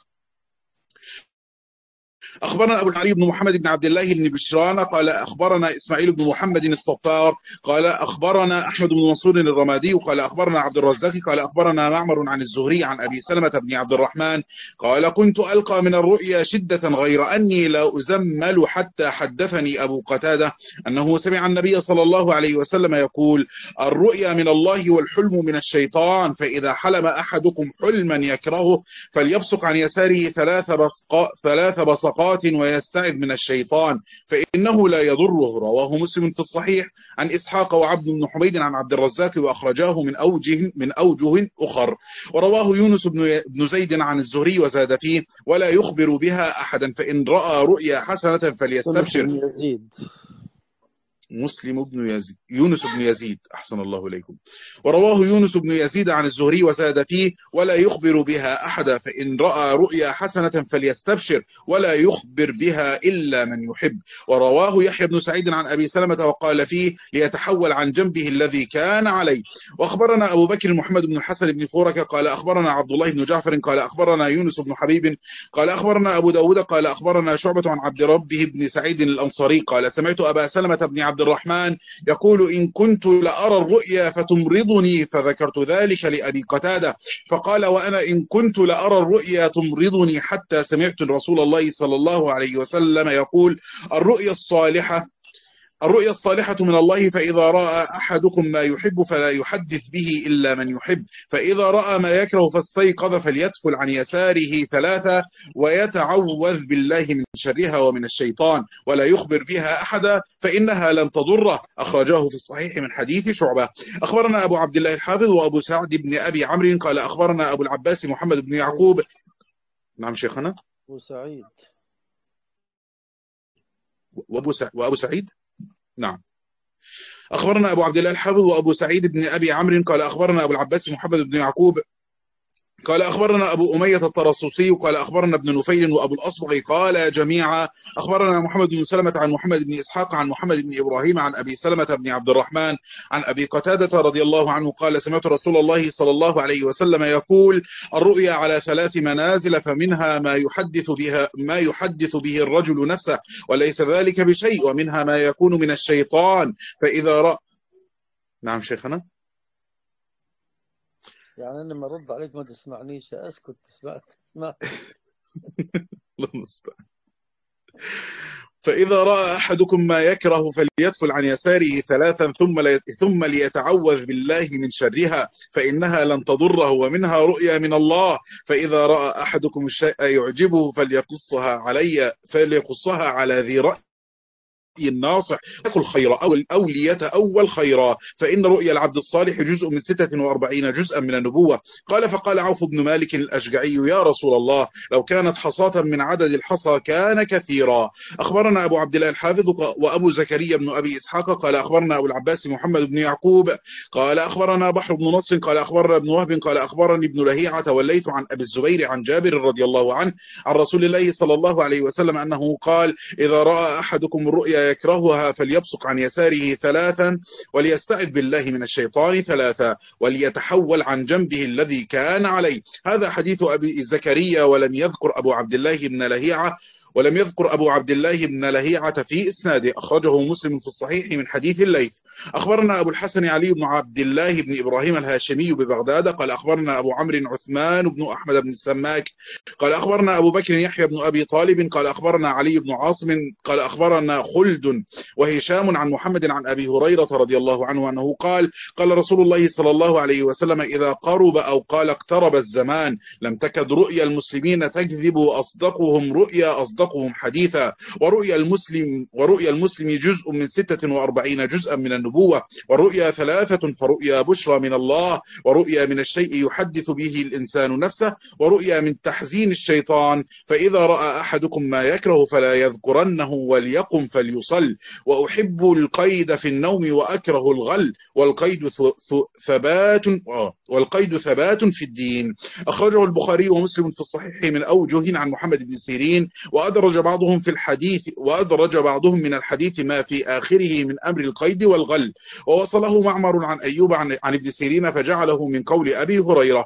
أخبرنا أبو العلي بن محمد بن عبد الله بن بشران قال أخبرنا إسماعيل بن محمد الصفار قال أخبرنا أحمد بن منصور الرمادي قال أخبرنا عبد الرزاق قال أخبرنا معمر عن الزهري عن أبي سلمة بن عبد الرحمن قال كنت ألقى من الرؤيا شدة غير أني لا أزمل حتى حدثني أبو قتادة أنه سمع النبي صلى الله عليه وسلم يقول الرؤيا من الله والحلم من الشيطان فإذا حلم أحدكم حلما يكرهه فليبصق عن يساره ثلاث بصقات ثلاث بصقات ويستعذ من الشيطان فإنه لا يضره. رواه مسلم في الصحيح عن إسحاق وعبد بن حميد عن عبد الرزاق وأخرجاه من أوجه من أوجه أخر. ورواه يونس بن زيد عن الزهري وزاد فيه ولا يخبر بها أحدا فإن رأى رؤيا حسنة فليستبشر. مسلم بن يزيد يونس بن يزيد أحسن الله إليكم. ورواه يونس بن يزيد عن الزهري وزاد فيه ولا يخبر بها أحدا فإن رأى رؤيا حسنة فليستبشر ولا يخبر بها إلا من يحب. ورواه يحيى بن سعيد عن أبي سلمة وقال فيه ليتحول عن جنبه الذي كان عليه. وأخبرنا أبو بكر محمد بن الحسن بن فورك قال أخبرنا عبد الله بن جعفر قال أخبرنا يونس بن حبيب قال أخبرنا أبو داود قال أخبرنا شعبة عن عبد ربه بن سعيد الأنصاري قال سمعت أبا سلمة بن عبد الرحمن يقول إن كنت لأرى الرؤيا فتمرضني فذكرت ذلك لأبي قتادة فقال وأنا إن كنت لأرى الرؤيا تمرضني حتى سمعت رسول الله صلى الله عليه وسلم يقول الرؤيا الصالحة الرؤيا الصالحة من الله، فإذا رأى أحدكم ما يحب فلا يحدث به إلا من يحب، فإذا رأى ما يكره فاستيقظ فليدخل عن يساره ثلاثة ويتعوذ بالله من شرها ومن الشيطان ولا يخبر بها أحدا فإنها لن تضره. أخرجاه في الصحيح من حديث شعبة. أخبرنا أبو عبد الله الحافظ وأبو سعد بن أبي عمرو قال أخبرنا أبو العباس محمد بن يعقوب. نعم شيخنا. أبو سعيد وأبو, سع... وأبو سعيد نعم. أخبرنا أبو عبد الله الحافظ وأبو سعيد بن أبي عمرو قال أخبرنا أبو العباس محمد بن يعقوب قال أخبرنا أبو أمية الطرسوسي قال أخبرنا ابن نفيل وأبو الأصبغ قال جميعا أخبرنا محمد بن سلمة عن محمد بن إسحاق عن محمد بن إبراهيم عن أبي سلمة بن عبد الرحمن عن أبي قتادة رضي الله عنه قال سمعت رسول الله صلى الله عليه وسلم يقول الرؤيا على ثلاث منازل فمنها ما يحدث بها ما يحدث به الرجل نفسه وليس ذلك بشيء ومنها ما يكون من الشيطان فإذا رأى. نعم شيخنا. يعني أنا لما أرد عليك ما تسمعنيش أسكت تسمع تسمع الله المستعان. فإذا رأى أحدكم ما يكره فليدخل عن يساره ثلاثا ثم لي... ثم ليتعوذ بالله من شرها فإنها لن تضره ومنها رؤيا من الله. فإذا رأى أحدكم الشيء يعجبه فليقصها علي فليقصها على ذي رأي الناصح يقول خيرا أو أو ليتأول خيرا فإن رؤيا العبد الصالح جزء من ستة وأربعين جزءا من النبوة. قال فقال عوف بن مالك الأشجعي يا رسول الله لو كانت حصاة من عدد الحصى كان كثيرا. أخبرنا أبو عبد الله الحافظ وأبو زكريا بن أبي إسحاق قال أخبرنا أبو العباس محمد بن يعقوب قال أخبرنا بحر بن نصر قال أخبرنا ابن وهب قال أخبرني ابن لهيعة والليث عن أبي الزبير عن جابر رضي الله عنه عن رسول الله صلى الله عليه وسلم أنه قال إذا رأى أحدكم الرؤيا يكرهها فليبصق عن يساره ثلاثا وليستعذ بالله من الشيطان ثلاثا وليتحول عن جنبه الذي كان عليه. هذا حديث أبي زكريا ولم يذكر أبو عبد الله بن لهيعة ولم يذكر أبو عبد الله بن لهيعة في إسناده. أخرجه مسلم في الصحيح من حديث الليث. أخبرنا أبو الحسن علي بن عبد الله بن إبراهيم الهاشمي ببغداد قال أخبرنا أبو عمرو عثمان بن أحمد بن السماك قال أخبرنا أبو بكر يحيى بن أبي طالب قال أخبرنا علي بن عاصم قال أخبرنا خلد وهشام عن محمد عن أبي هريرة رضي الله عنه أنه قال قال رسول الله صلى الله عليه وسلم إذا قرب أو قال اقترب الزمان لم تكد رؤيا المسلمين تكذب أصدقهم رؤيا أصدقهم حديثا ورؤيا المسلم ورؤيا المسلم جزء من ستة وأربعين جزءا من النبوة والرؤيا ثلاثة فرؤيا بشرى من الله ورؤيا من الشيء يحدث به الإنسان نفسه ورؤيا من تحزين الشيطان. فإذا رأى أحدكم ما يكره فلا يذكرنه وليقم فليصل وأحب القيد في النوم وأكره الغل والقيد ثبات والقيد ثبات في الدين. أخرجه البخاري ومسلم في الصحيح من أوجه عن محمد بن سيرين وأدرج بعضهم في الحديث وأدرج بعضهم من الحديث ما في آخره من أمر القيد والغل ووصله معمر عن أيوب عن, عن ابن سيرين فجعله من قول أبي هريرة.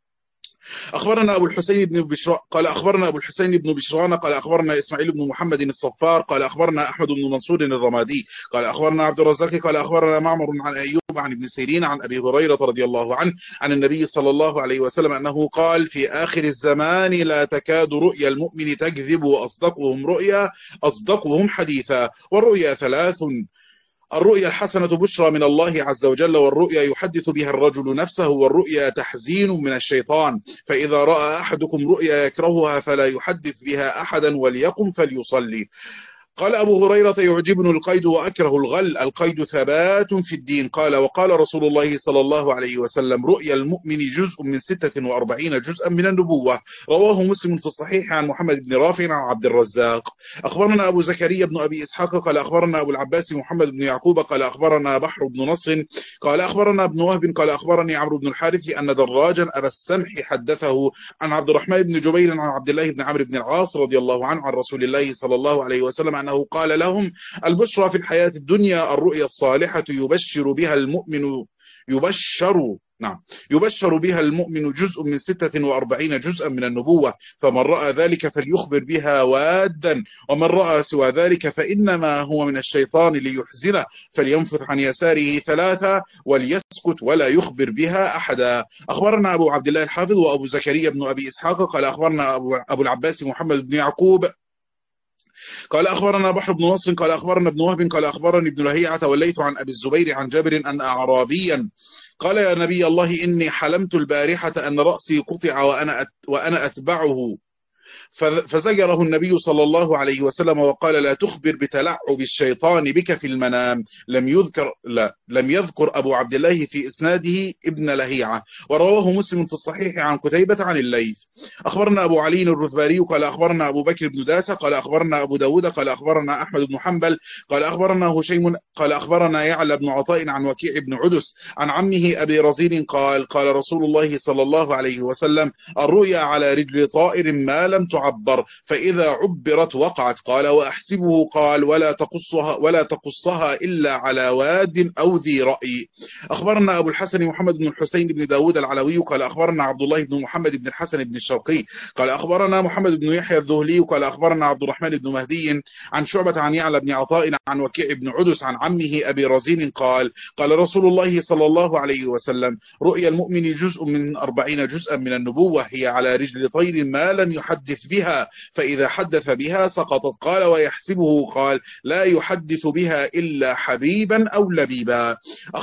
أخبرنا أبو الحسين بن بشران قال أخبرنا أبو الحسين بن بشران قال أخبرنا إسماعيل بن محمد الصفار قال أخبرنا أحمد بن منصور الرمادي قال أخبرنا عبد الرزاق قال أخبرنا معمر عن أيوب عن ابن سيرين عن أبي هريرة رضي الله عنه عن النبي صلى الله عليه وسلم أنه قال في آخر الزمان لا تكاد رؤيا المؤمن تكذب وأصدقهم رؤيا أصدقهم حديثا والرؤيا ثلاث الرؤيا الحسنة بشرى من الله عز وجل والرؤيا يحدث بها الرجل نفسه والرؤيا تحزين من الشيطان. فإذا رأى أحدكم رؤيا يكرهها فلا يحدث بها أحدا وليقم فليصلي. قال أبو هريرة يعجبني القيد وأكره الغل القيد ثبات في الدين. قال وقال رسول الله صلى الله عليه وسلم رؤيا المؤمن جزء من ستة وأربعين جزءا من النبوة. رواه مسلم في الصحيح عن محمد بن رافع عن عبد الرزاق. أخبرنا أبو زكريا بن أبي إسحاق قال أخبرنا أبو العباس محمد بن يعقوب قال أخبرنا بحر بن نصر قال أخبرنا ابن وهب قال أخبرني عمرو بن الحارث أن دراجا أبا السمح حدثه عن عبد الرحمن بن جبير عن عبد الله بن عمرو بن العاص رضي الله عنه عن رسول الله صلى الله عليه وسلم أنه قال لهم البشرى في الحياة الدنيا الرؤيا الصالحة يبشر بها المؤمن يبشر نعم يبشر بها المؤمن جزء من ستة وأربعين جزءا من النبوة فمن رأى ذلك فليخبر بها وادا ومن رأى سوى ذلك فإنما هو من الشيطان ليحزنه فلينفث عن يساره ثلاثة وليسكت ولا يخبر بها أحدا. أخبرنا أبو عبد الله الحافظ وأبو زكريا بن أبي إسحاق قال أخبرنا أبو, أبو العباس محمد بن يعقوب قال أخبرنا بحر بن نصر قال أخبرنا ابن وهب قال أخبرني ابن لهيعة والليث عن أبي الزبير عن جابر أن أعرابيا قال يا نبي الله إني حلمت البارحة أن رأسي قطع وأنا أت وأنا أتبعه، فزجره النبي صلى الله عليه وسلم وقال لا تخبر بتلعب الشيطان بك في المنام. لم يذكر لا لم يذكر أبو عبد الله في إسناده ابن لهيعة، ورواه مسلم في الصحيح عن قتيبة عن الليث. أخبرنا أبو علي الرثباري قال أخبرنا أبو بكر بن داسة قال أخبرنا أبو داود قال أخبرنا أحمد بن حنبل قال أخبرنا هشيم قال أخبرنا يعلى بن عطاء عن وكيع بن عدس عن عمه أبي رزين قال قال رسول الله صلى الله عليه وسلم الرؤيا على رجل طائر ما لم تعبر، فإذا عبرت وقعت. قال وأحسبه قال ولا تقصها ولا تقصها إلا على واد أو ذي رأي. أخبرنا أبو الحسن محمد بن الحسين بن داود العلوي قال أخبرنا عبد الله بن محمد بن الحسن بن الشرقي قال أخبرنا محمد بن يحيى الذهلي قال أخبرنا عبد الرحمن بن مهدي عن شعبة عن يعلى بن عطاء عن وكيع بن عدس عن عمه أبي رزين قال قال رسول الله صلى الله عليه وسلم رؤيا المؤمن جزء من أربعين جزءا من النبوة، هي على رجل طير ما لم يحدث بها، فإذا حدث بها سقطت. قال ويحسبه قال لا يحدث بها إلا حبيبا أو لبيبا.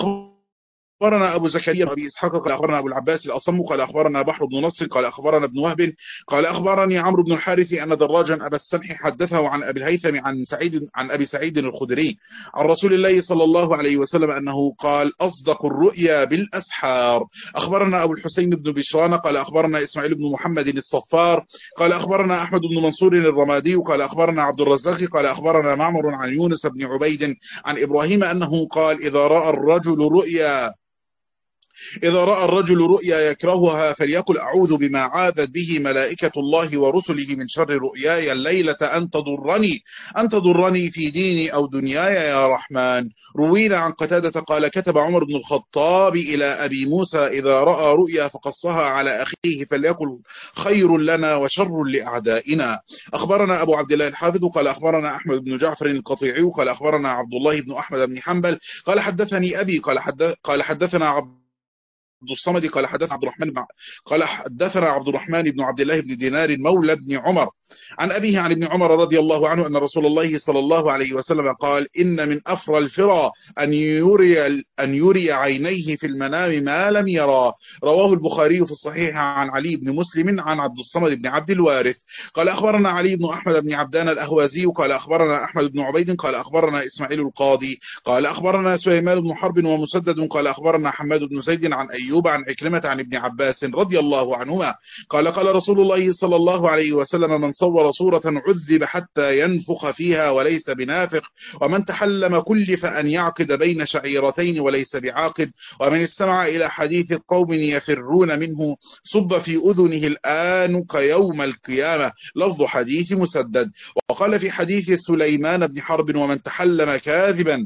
أخبرنا أبو زكريا أبي إسحاق قال أخبرنا أبو العباس الأصم قال أخبرنا بحر بن نصر قال أخبرنا ابن وهب قال أخبرني عمرو بن الحارث أن دراجا أبا السمح حدثه عن أبي الهيثم عن سعيد عن أبي سعيد الخدري عن رسول الله صلى الله عليه وسلم أنه قال أصدق الرؤيا بالأسحار. أخبرنا أبو الحسين بن بشران قال أخبرنا إسماعيل بن محمد الصفار قال أخبرنا أحمد بن منصور الرمادي قال أخبرنا عبد الرزاق قال أخبرنا معمر عن يونس بن عبيد عن إبراهيم أنه قال إذا رأى الرجل رؤيا إذا رأى الرجل رؤيا يكرهها فليقل أعوذ بما عاذت به ملائكة الله ورسله من شر رؤياي الليلة أن تضرني أن تضرني في ديني أو دنياي يا رحمن. روينا عن قتادة قال كتب عمر بن الخطاب إلى أبي موسى إذا رأى رؤيا فقصها على أخيه فليقل خير لنا وشر لأعدائنا. أخبرنا أبو عبد الله الحافظ قال أخبرنا أحمد بن جعفر القطيعي قال أخبرنا عبد الله بن أحمد بن حنبل قال حدثني أبي قال حدث قال حدثنا عبد عبد الصمد قال حدثنا عبد الرحمن بن قال حدثنا عبد الرحمن بن عبد الله بن دينار مولى بن عمر عن أبيه عن ابن عمر رضي الله عنه أن رسول الله صلى الله عليه وسلم قال إن من أفرى الفرى أن يري أن يري عينيه في المنام ما لم يرى. رواه البخاري في الصحيح عن علي بن مسلم عن عبد الصمد بن عبد الوارث قال أخبرنا علي بن أحمد بن عبدان الأهوازي قال أخبرنا أحمد بن عبيد قال أخبرنا إسماعيل القاضي قال أخبرنا سليمان بن حرب ومسدد قال أخبرنا حماد بن زيد عن أيوب عن عكرمة عن ابن عباس رضي الله عنهما قال قال رسول الله صلى الله عليه وسلم من صور صورة عذب حتى ينفخ فيها وليس بنافخ، ومن تحلم كلف أن يعقد بين شعيرتين وليس بعاقد، ومن استمع إلى حديث قوم يفرون منه صب في أذنه الآنك يوم القيامة. لفظ حديث مسدد. وقال في حديث سليمان بن حرب ومن تحلم كاذبا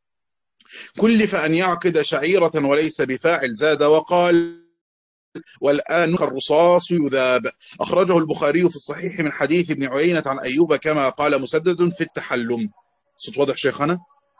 كلف أن يعقد شعيرة وليس بفاعل. زاد وقال والآن الرصاص يذاب. أخرجه البخاري في الصحيح من حديث ابن عيينة عن أيوب كما قال مسدد في التحلم. صوت واضح شيخنا؟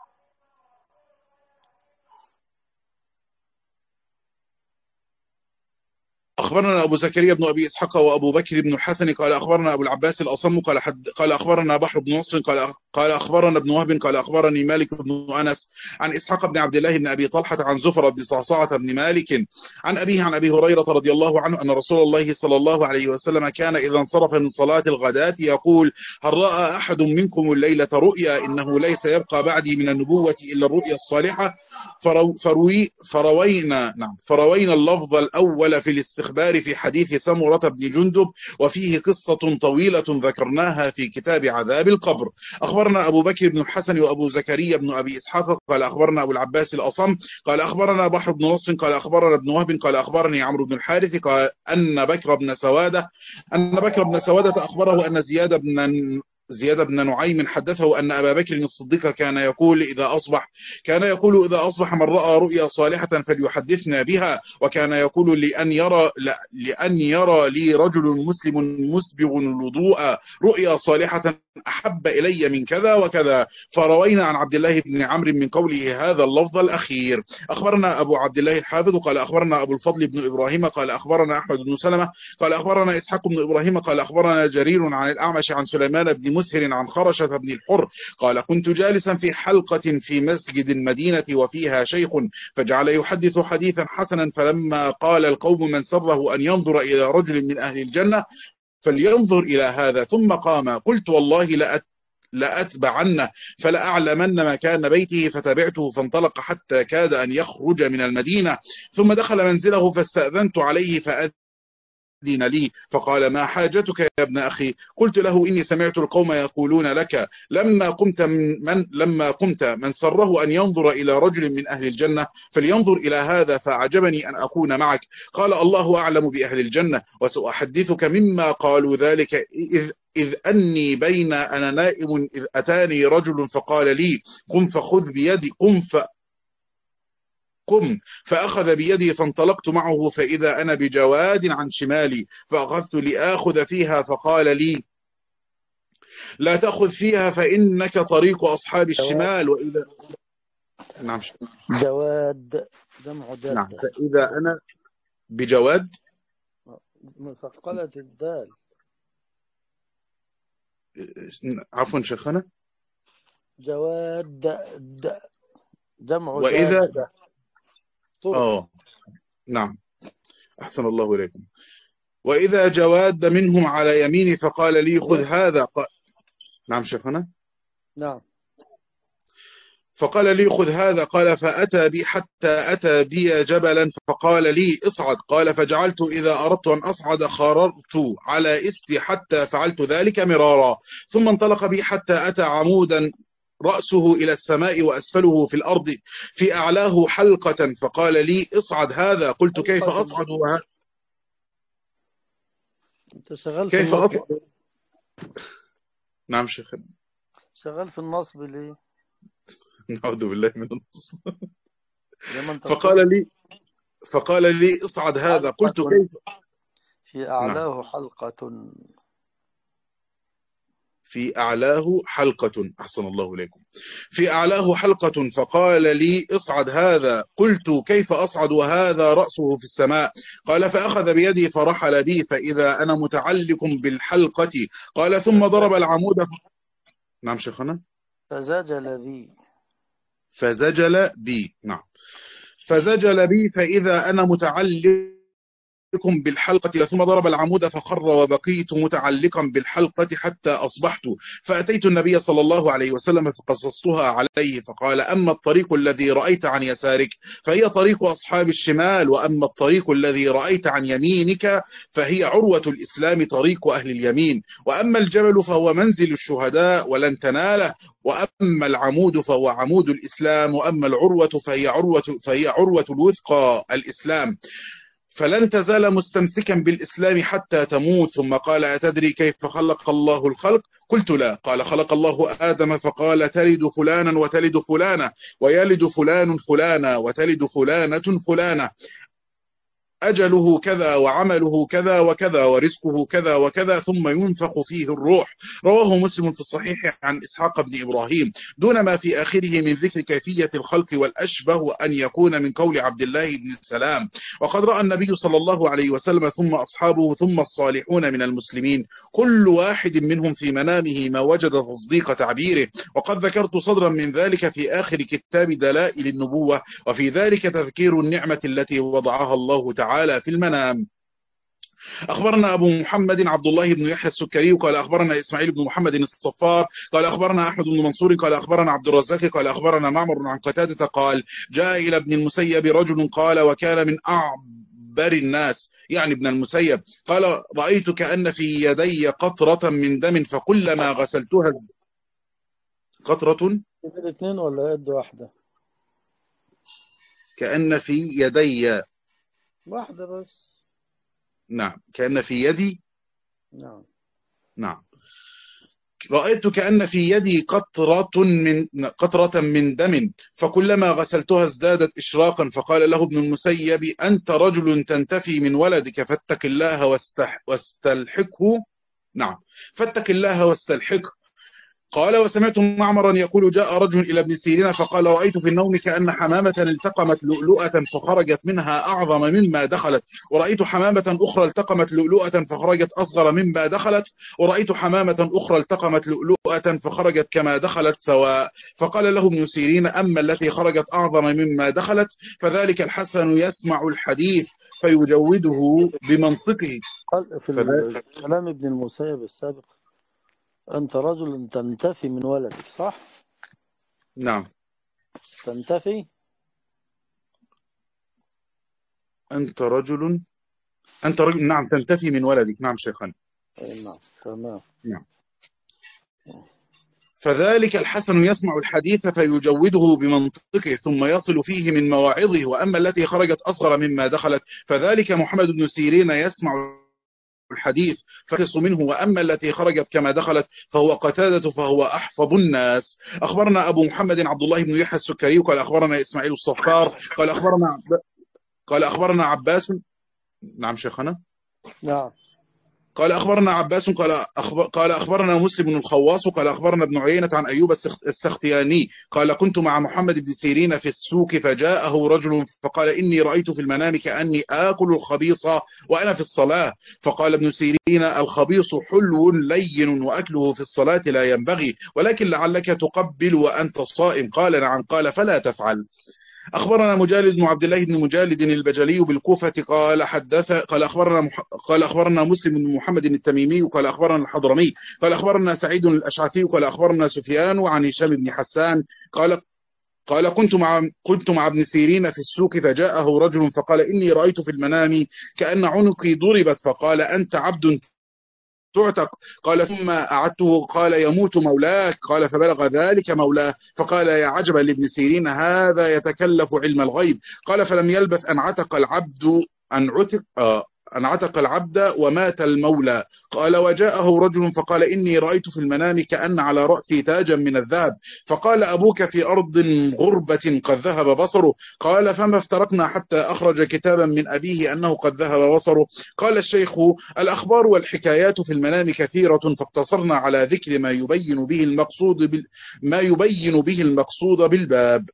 أخبرنا أبو زكريا بن أبي إسحاق وأبو بكر بن الحسن قال أخبرنا أبو العباس الأصم قال حد قال أخبرنا بحر بن نصر قال قال أخبرنا ابن وهب قال أخبرني مالك بن أنس عن إسحاق بن عبد الله بن أبي طلحة عن زفر بن صعصعة بن مالك عن أبيه عن أبي هريرة رضي الله عنه أن رسول الله صلى الله عليه وسلم كان إذا انصرف من صلاة الغداة يقول هل رأى أحد منكم الليلة رؤيا إنه ليس يبقى بعدي من النبوة إلا الرؤيا الصالحة. فرو فروي فروينا نعم فروينا اللفظ الأول في الاستخبار في حديث سمرة بن جندب، وفيه قصة طويلة ذكرناها في كتاب عذاب القبر. أخبرنا أبو بكر بن الحسن وأبو زكريا بن أبي إسحاق قال أخبرنا أبو العباس الأصم قال أخبرنا بحر بن نصر قال أخبرنا ابن وهب قال أخبرني عمرو بن الحارث قال أن بكر بن سوادة أن بكر بن سوادة أخبره أن زياد بن زياد بن نعيم حدثه أن أبا بكر الصديق كان يقول إذا أصبح كان يقول إذا أصبح من رأى رؤيا صالحة فليحدثنا بها، وكان يقول لأن يرى لأن يرى لي رجل مسلم مسبغ الوضوء رؤيا صالحة أحب إلي من كذا وكذا. فروينا عن عبد الله بن عمرو من قوله هذا اللفظ الأخير. أخبرنا أبو عبد الله الحافظ قال أخبرنا أبو الفضل بن إبراهيم قال أخبرنا أحمد بن سلمة قال أخبرنا إسحاق بن إبراهيم قال أخبرنا جرير عن الأعمش عن سليمان بن مسهر عن خرشة بن الحر قال كنت جالسا في حلقة في مسجد المدينة وفيها شيخ فجعل يحدث حديثا حسنا، فلما قال القوم من سره أن ينظر إلى رجل من أهل الجنة فلينظر إلى هذا، ثم قام قلت والله لأت لأتبعنه فلأعلمن مكان بيته، فتبعته فانطلق حتى كاد أن يخرج من المدينة، ثم دخل منزله فاستأذنت عليه فأذن لي فقال ما حاجتك يا ابن أخي؟ قلت له إني سمعت القوم يقولون لك لما قمت من, من لما قمت من سره أن ينظر إلى رجل من أهل الجنة فلينظر إلى هذا، فأعجبني أن أكون معك. قال الله أعلم بأهل الجنة وسأحدثك مما قالوا ذلك إذ إذ أني بين أنا نائم إذ أتاني رجل فقال لي قم فخذ بيدي قم ف قم فأخذ بيدي فانطلقت معه فإذا أنا بجواد عن شمالي فأخذت لآخذ فيها فقال لي لا تأخذ فيها فإنك طريق أصحاب الشمال. وإذا نعم جواد جمع جد. نعم فإذا أنا بجواد مثقلة الدال. عفوا شيخنا جواد د جمع وإذا جاد. آه نعم أحسن الله إليكم. وإذا جواد منهم على يميني فقال لي خذ هذا ق... نعم شيخنا نعم فقال لي خذ هذا قال فأتى بي حتى أتى بي جبلا فقال لي اصعد قال فجعلت إذا أردت أن أصعد خررت على إستي حتى فعلت ذلك مرارا، ثم انطلق بي حتى أتى عمودا رأسه إلى السماء وأسفله في الأرض في أعلاه حلقة فقال لي اصعد هذا. قلت كيف أصعد وه... أنت شغال كيف في النصب. أصعد؟ نعم شيخ شغال في النصب ليه؟ نعوذ بالله من النصب. فقال لي فقال لي اصعد هذا. قلت كيف؟ في أعلاه نعم. حلقة في أعلاه حلقة أحسن الله إليكم. في أعلاه حلقة فقال لي اصعد هذا. قلت كيف أصعد وهذا رأسه في السماء؟ قال فأخذ بيدي فرحل بي فإذا أنا متعلق بالحلقة. قال ثم ضرب العمود ف... نعم شيخنا فزجل بي فزجل بي نعم فزجل بي فإذا أنا متعلق بالحلقة ثم ضرب العمود فخر وبقيت متعلقا بالحلقة حتى أصبحت فأتيت النبي صلى الله عليه وسلم فقصصتها عليه فقال أما الطريق الذي رأيت عن يسارك فهي طريق أصحاب الشمال، وأما الطريق الذي رأيت عن يمينك فهي عروة الإسلام طريق أهل اليمين، وأما الجبل فهو منزل الشهداء ولن تناله، وأما العمود فهو عمود الإسلام، وأما العروة فهي عروة, فهي عروة الوثقى الإسلام، فلن تزال مستمسكا بالإسلام حتى تموت. ثم قال أتدري كيف خلق الله الخلق؟ قلت لا. قال خلق الله آدم فقال تلد فلانا وتلد فلانة ويلد فلان فلانا وتلد فلانة فلانة، أجله كذا وعمله كذا وكذا ورزقه كذا وكذا ثم ينفخ فيه الروح. رواه مسلم في الصحيح عن إسحاق بن إبراهيم دون ما في آخره من ذكر كيفية الخلق، والأشبه أن يكون من قول عبد الله بن السلام. وقد رأى النبي صلى الله عليه وسلم ثم أصحابه ثم الصالحون من المسلمين كل واحد منهم في منامه ما وجد تصديق تعبيره، وقد ذكرت صدرا من ذلك في آخر كتاب دلائل النبوة، وفي ذلك تذكير النعمة التي وضعها الله تعالى في المنام. أخبرنا أبو محمد عبد الله بن يحيى السكري قال أخبرنا إسماعيل بن محمد الصفار قال أخبرنا أحمد بن منصور قال أخبرنا عبد الرزاق قال أخبرنا معمر عن قتادة قال جاء إلى ابن المسيب رجل قال وكان من أعبر الناس يعني ابن المسيب قال رأيت كأن في يدي قطرة من دم فكلما غسلتها قطرة الاثنين ولا يد واحدة؟ كأن في يدي واحدة بس. نعم كأن في يدي نعم نعم رأيت كأن في يدي قطرة من قطرة من دم فكلما غسلتها ازدادت إشراقا. فقال له ابن المسيب أنت رجل تنتفي من ولدك فاتق الله واستح واستلحقه نعم فاتق الله واستلحقه قال وسمعت معمرا يقول جاء رجل إلى ابن سيرين فقال رأيت في النوم كأن حمامة التقمت لؤلؤة فخرجت منها أعظم مما دخلت، ورأيت حمامة أخرى التقمت لؤلؤة فخرجت أصغر مما دخلت، ورأيت حمامة أخرى التقمت لؤلؤة فخرجت كما دخلت سواء. فقال له ابن سيرين أما التي خرجت أعظم مما دخلت فذلك الحسن يسمع الحديث فيجوده بمنطقه. قال في فذلك كلام ابن المسيب السابق أنت رجل تنتفي من ولدك، صح؟ نعم. تنتفي أنت رجل أنت رجل نعم تنتفي من ولدك. نعم شيخنا. أي نعم تمام. نعم. فذلك الحسن يسمع الحديث فيجوده بمنطقه ثم يصل فيه من مواعظه. وأما التي خرجت أصغر مما دخلت فذلك محمد بن سيرين يسمع الحديث فيقص منه. وأما التي خرجت كما دخلت فهو قتادة فهو أحفظ الناس. أخبرنا أبو محمد عبد الله بن يحيى السكري قال أخبرنا إسماعيل الصفار قال أخبرنا عب... قال أخبرنا عباس. نعم شيخنا. نعم. قال أخبرنا عباس قال أخبر قال أخبرنا مسلم بن الخواص قال أخبرنا ابن عيينة عن أيوب السختياني قال كنت مع محمد بن سيرين في السوق فجاءه رجل فقال إني رأيت في المنام كأني آكل الخبيص وأنا في الصلاة. فقال ابن سيرين الخبيص حلو لين وأكله في الصلاة لا ينبغي ولكن لعلك تقبل وأنت صائم. قال نعم. قال فلا تفعل. أخبرنا مجالد بن عبد الله بن مجالد البجلي بالكوفة قال حدث قال أخبرنا مح... قال أخبرنا مسلم بن محمد التميمي قال أخبرنا الحضرمي قال أخبرنا سعيد الأشعثي قال أخبرنا سفيان وعن هشام بن حسان قال قال كنت مع كنت مع ابن سيرين في السوق فجاءه رجل فقال إني رأيت في المنام كأن عنقي ضربت فقال أنت عبد تعتق. قال ثم أعدته قال يموت مولاك. قال فبلغ ذلك مولاه فقال يا عجبا لابن سيرين هذا يتكلف علم الغيب. قال فلم يلبث أن عتق العبد أن عتق آه أن عتق العبد ومات المولى. قال وجاءه رجل فقال إني رأيت في المنام كأن على رأسي تاجا من الذهب. فقال أبوك في أرض غربة قد ذهب بصره. قال فما افترقنا حتى أخرج كتابا من أبيه أنه قد ذهب بصره. قال الشيخ الأخبار والحكايات في المنام كثيرة فاقتصرنا على ذكر ما يبين به المقصود بال... ما يبين به المقصود بالباب.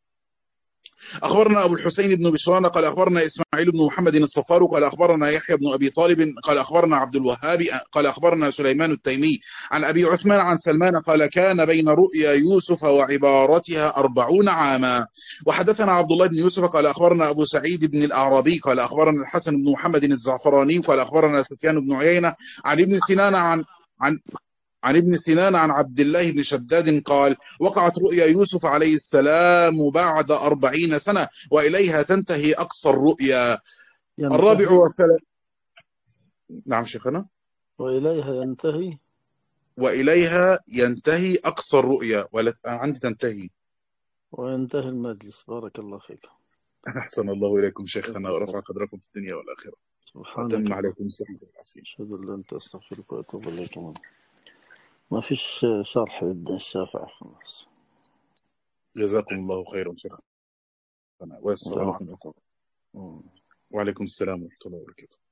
أخبرنا أبو الحسين بن بشران قال أخبرنا إسماعيل بن محمد الصفار قال أخبرنا يحيى بن أبي طالب قال أخبرنا عبد الوهاب قال أخبرنا سليمان التيمي عن أبي عثمان عن سلمان قال كان بين رؤيا يوسف وعبارتها أربعون عاما. وحدثنا عبد الله بن يوسف قال أخبرنا أبو سعيد بن الأعرابي قال أخبرنا الحسن بن محمد الزعفراني قال أخبرنا سفيان بن عيينة عن ابن سنان عن عن عن ابن سنان عن عبد الله بن شداد قال وقعت رؤيا يوسف عليه السلام بعد أربعين سنة وإليها تنتهي أقصى الرؤيا. الرابع والثلاث. نعم شيخنا. وإليها ينتهي وإليها ينتهي أقصى الرؤيا ولا عندي تنتهي وينتهي المجلس. بارك الله فيك. أحسن الله إليكم شيخنا ورفع قدركم في الدنيا والآخرة وأتم عليكم الصحة والعافية. أشهد أن لا إله إلا أنت أستغفرك وأتوب إليك. ما فيش شرح ابن الشافعي خلاص. جزاكم الله خيرا شيخنا والسلام عليكم. وعليكم السلام ورحمة الله وبركاته.